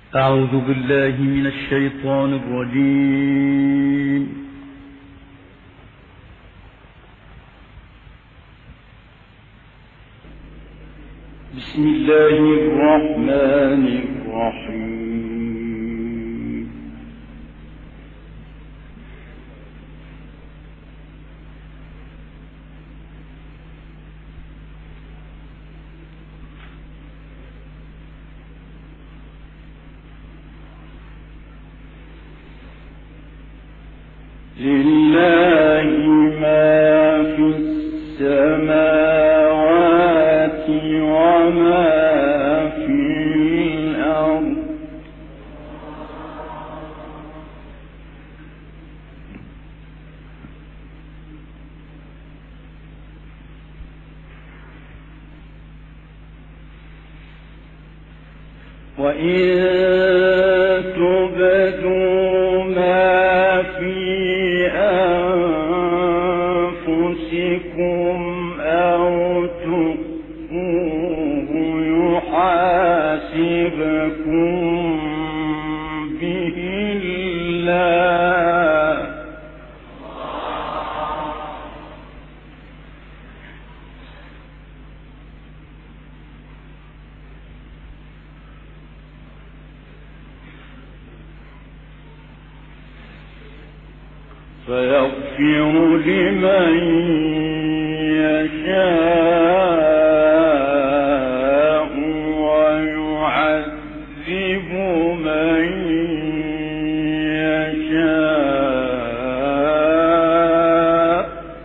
أعوذ بالله من الشيطان الرجيم. بسم الله الرحمن الرحيم. لله ما في السماوات وما في الأرض وإن تبدوا ما في أنفسكم أو تخفوه يحاسبكم به الله فيغفر لمن يشاء ويعذب من يشاء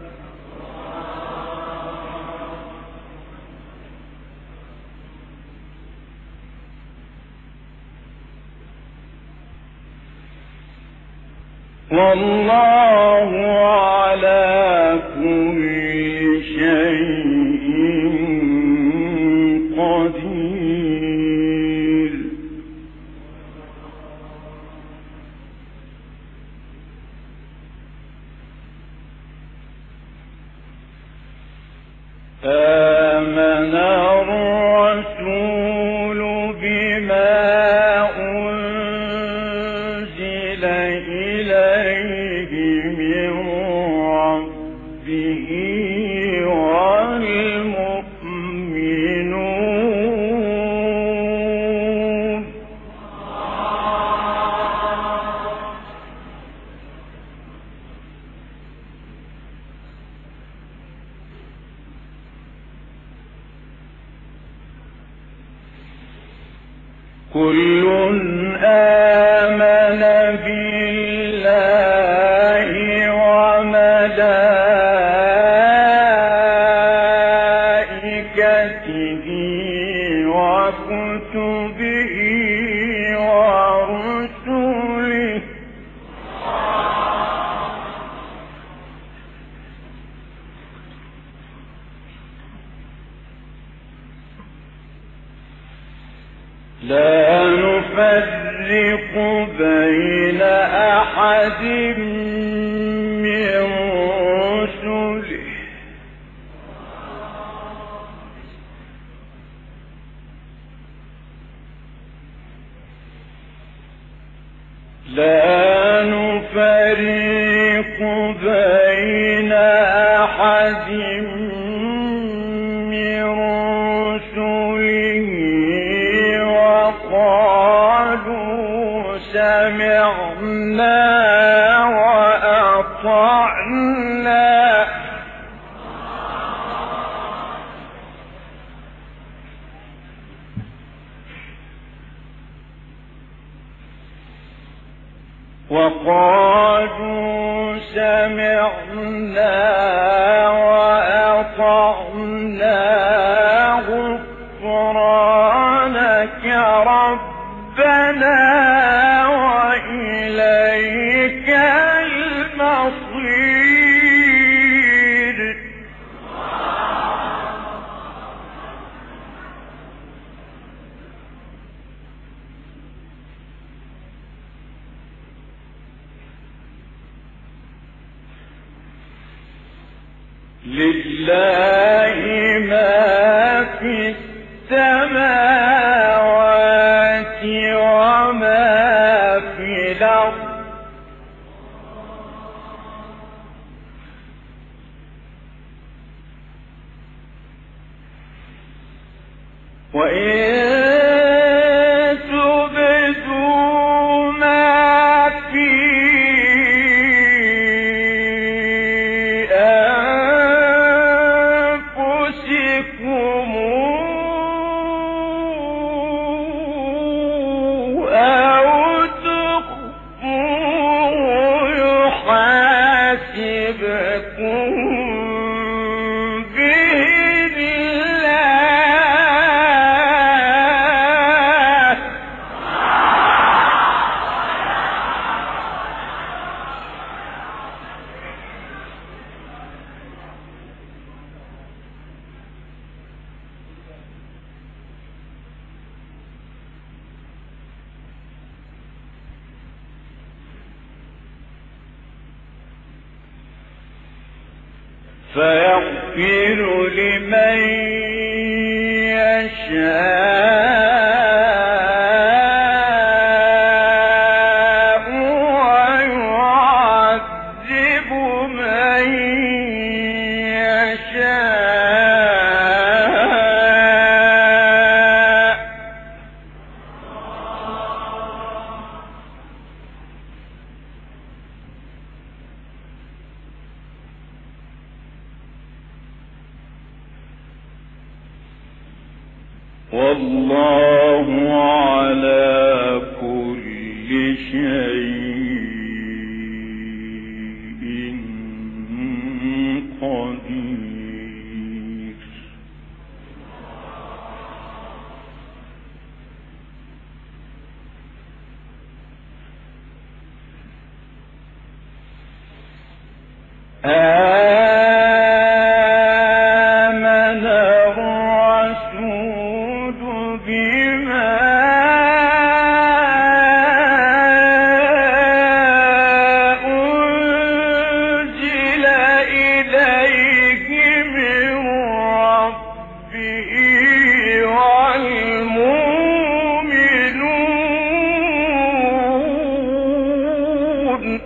والله على كل شيء قدير. آمن الرسول بما أنزل إليه من ربه والمؤمنون كل آمن بالله وملائكته وكتبه ورسله لا نفرق بين أحد من رسله لا نفرق بين أحد من رسله وقالوا سمعنا وأطعنا وقالوا سمعنا وأطعنا غفرانك ربنا وإليك المصير. لله ما في السماوات وما فيغفر لمن يشاء ويعذب من يشاء. والله على كل شيء قدير. آمن الرسول بما أنزل إليه من ربه والمؤمنون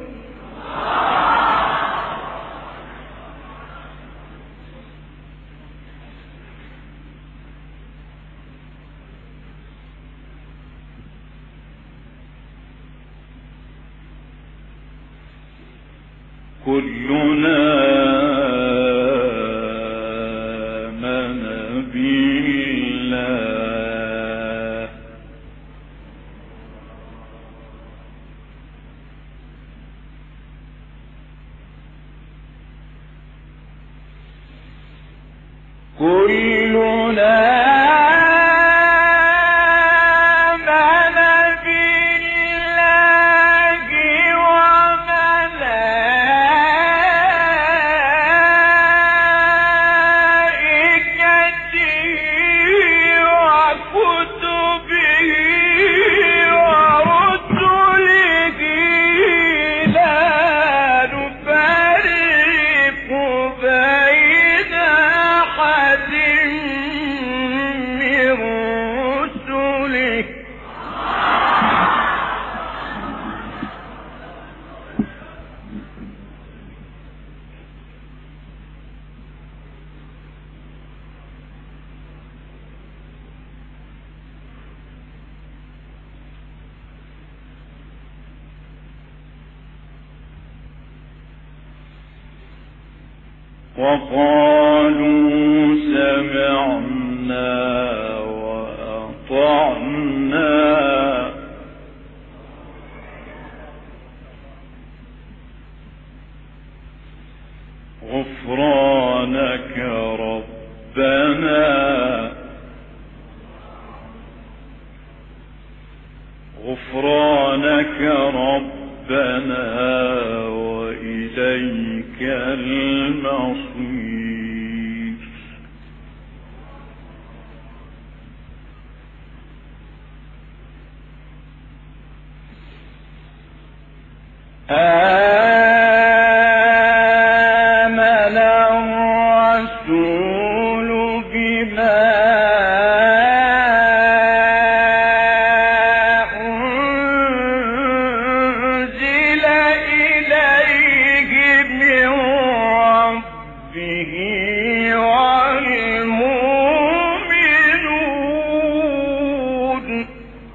كلنا آمن بالله كلنا وقالوا سمعنا وأطعنا غفرانك ربنا غفرانك ربنا وإليك المصير. آمن الرسول بما أنزل إليه من ربه والمؤمنون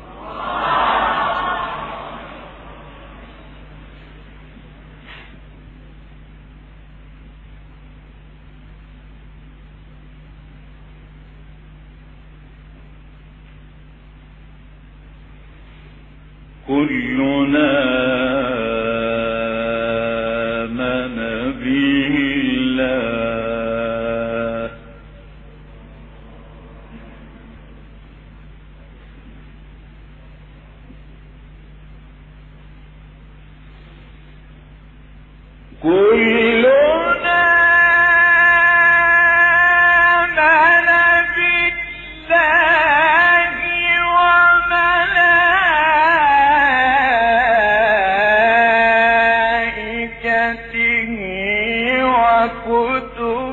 كلنا آمن بالله كلنا آمن بالله وملائكته وكتبه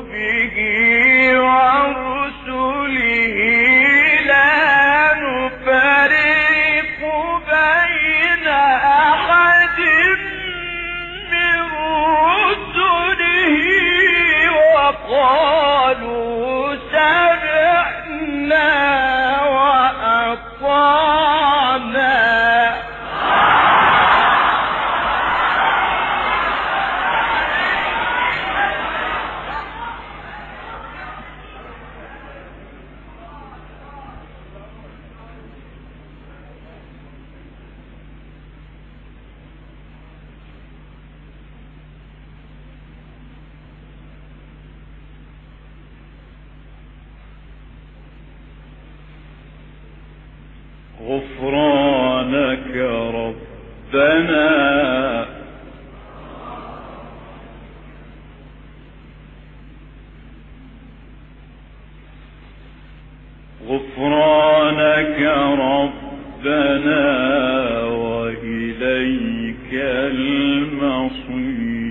غفرانك ربنا غفرانك ربنا وإليك المصير.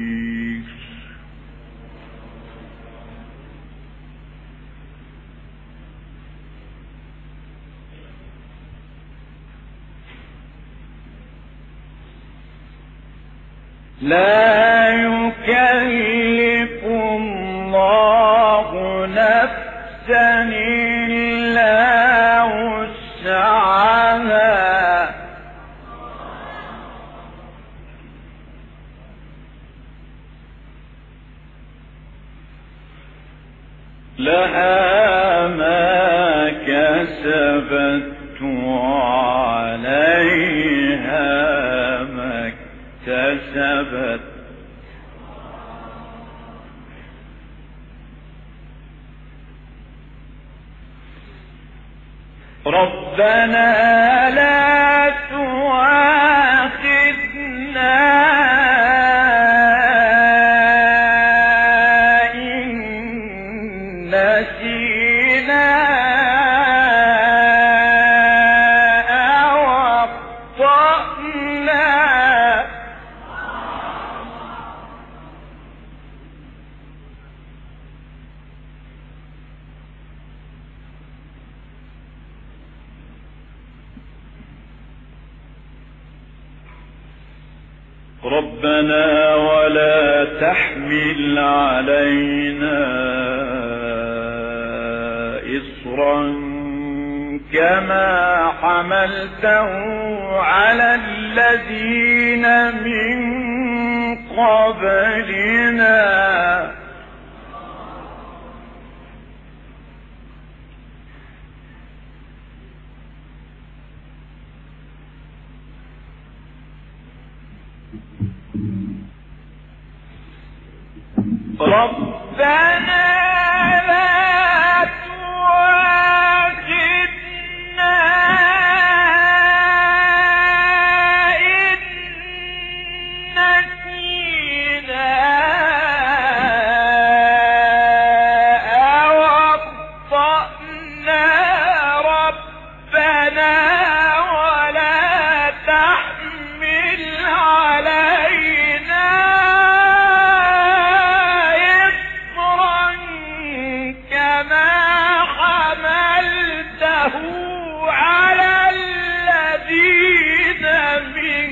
لا يكلف الله نفسا إلا وسعها لها ما كسبت وعليها ما اكتسبت. ربنا لا تؤاخذنا إن نسينا أو أخطأنا. ربنا ولا تحمل علينا إصرا كما حملته على الذين من قبلنا. ربنا لا تؤاخذنا إن نسينا أو أخطأنا. ربنا ولا تحمل علينا كما حملته على الذين من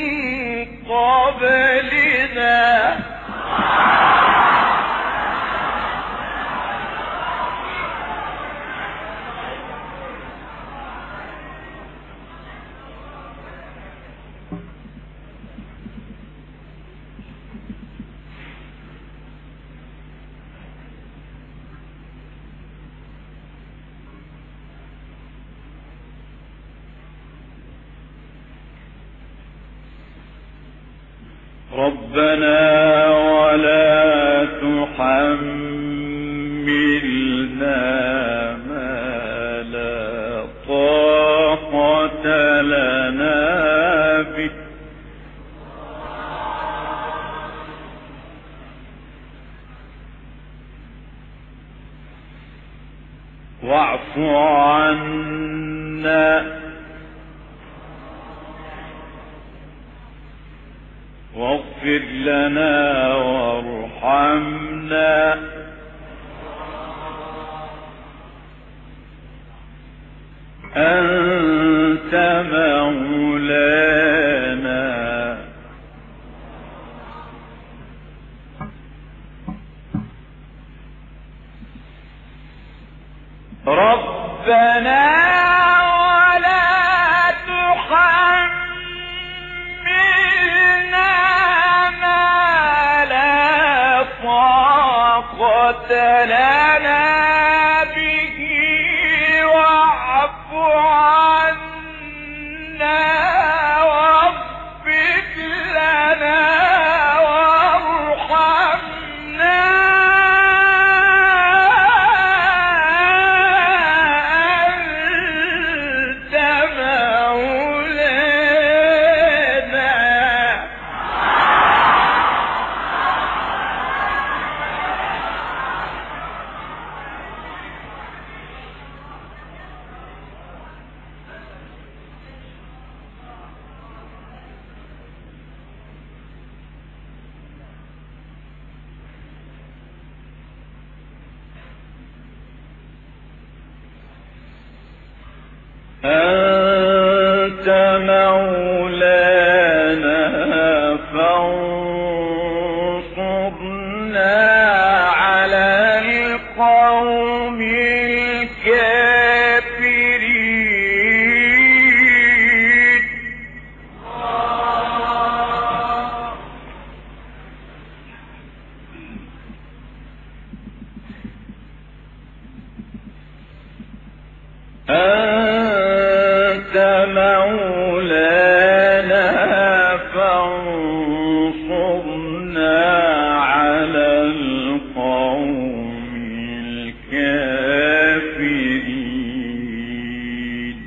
قبلنا. ربنا ولا تحملنا ما لا طاقة لنا به واعف عنا واغفر لنا وارحمنا أنت مولانا. ربنا ولا مولانا فانصرنا على القوم الكافرين.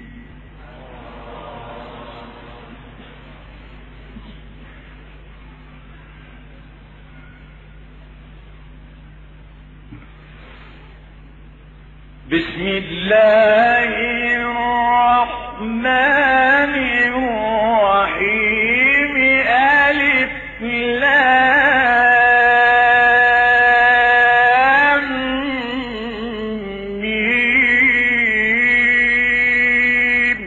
بسم الله الرحمن الرحيم. ألف لام ميم.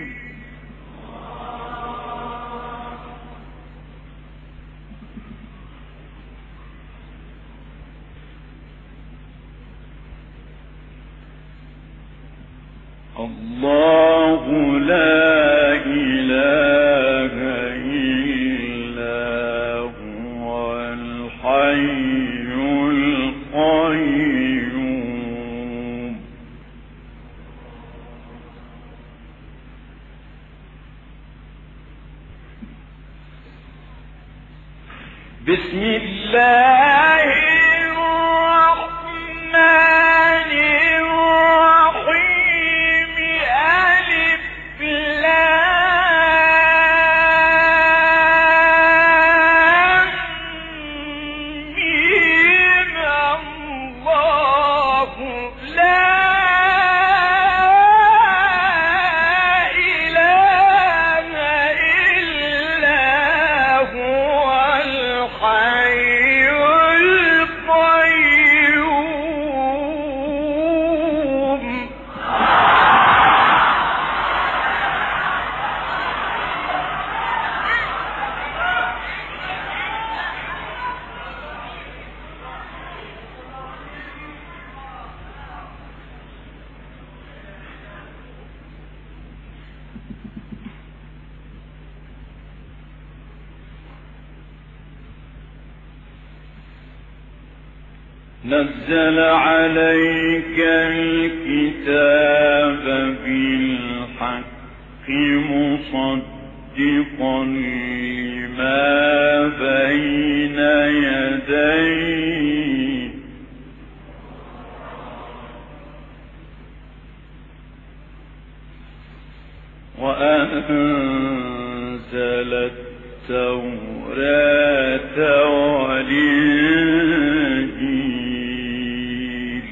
الله لا إله إلا هو الحي القيوم. بسم الله الرحمن الرحيم. ألف لام ميم. الله لا إله إلا هو الحي القيوم. نزل عليك الكتاب بالحق مصدقا لما بين يديه وأنزل التوراة والإنجيل.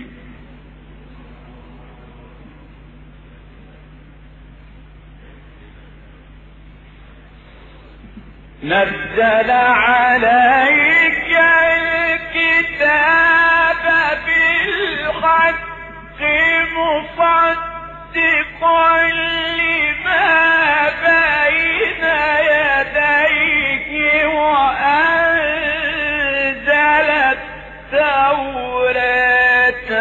نزل عليك الكتاب بالحق مصدقا لما بين يديه وأنزل التوراة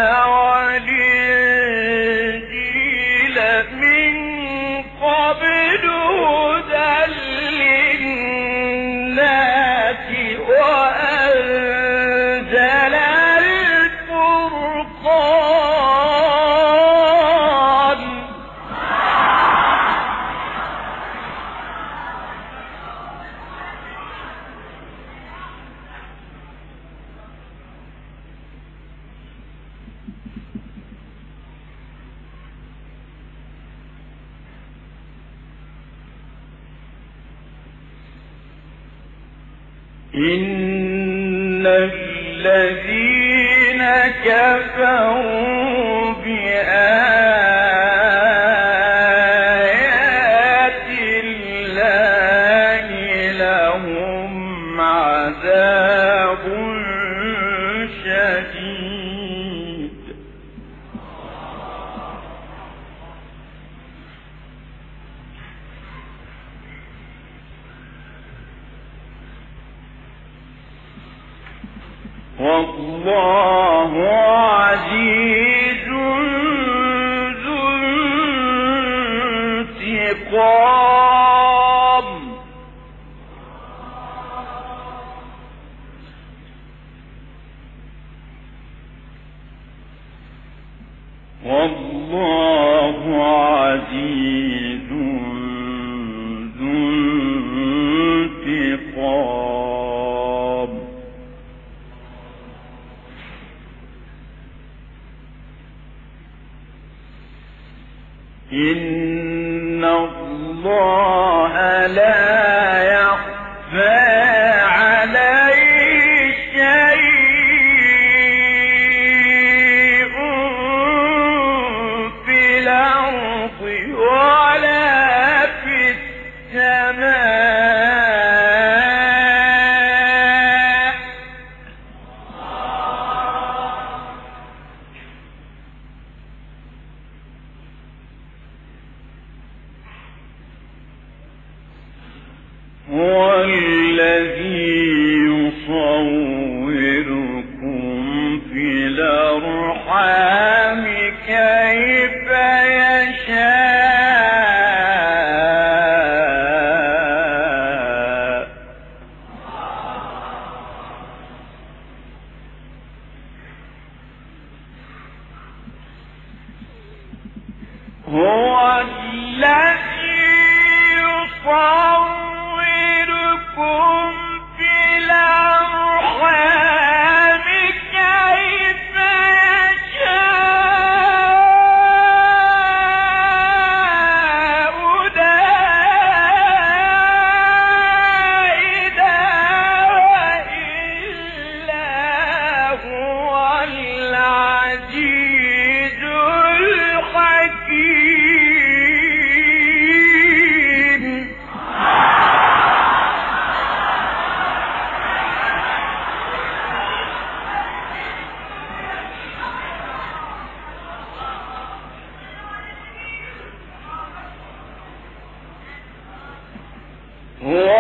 والإنجيل من قبل هدى للناس وأنزل الفرقان. إن الذين كفروا بآيات الله لهم عذاب شديد. والله عزيز ذو انتقام. والله عزيز الله لا يخفى عليه شيء في الأرض ولا في السماء. هو الذي يصوركم في الأرحام كيف يشاء. هو الذي يصوركم في الأرحام كيف يشاء. لا إله إلا هو العزيز الحكيم. هو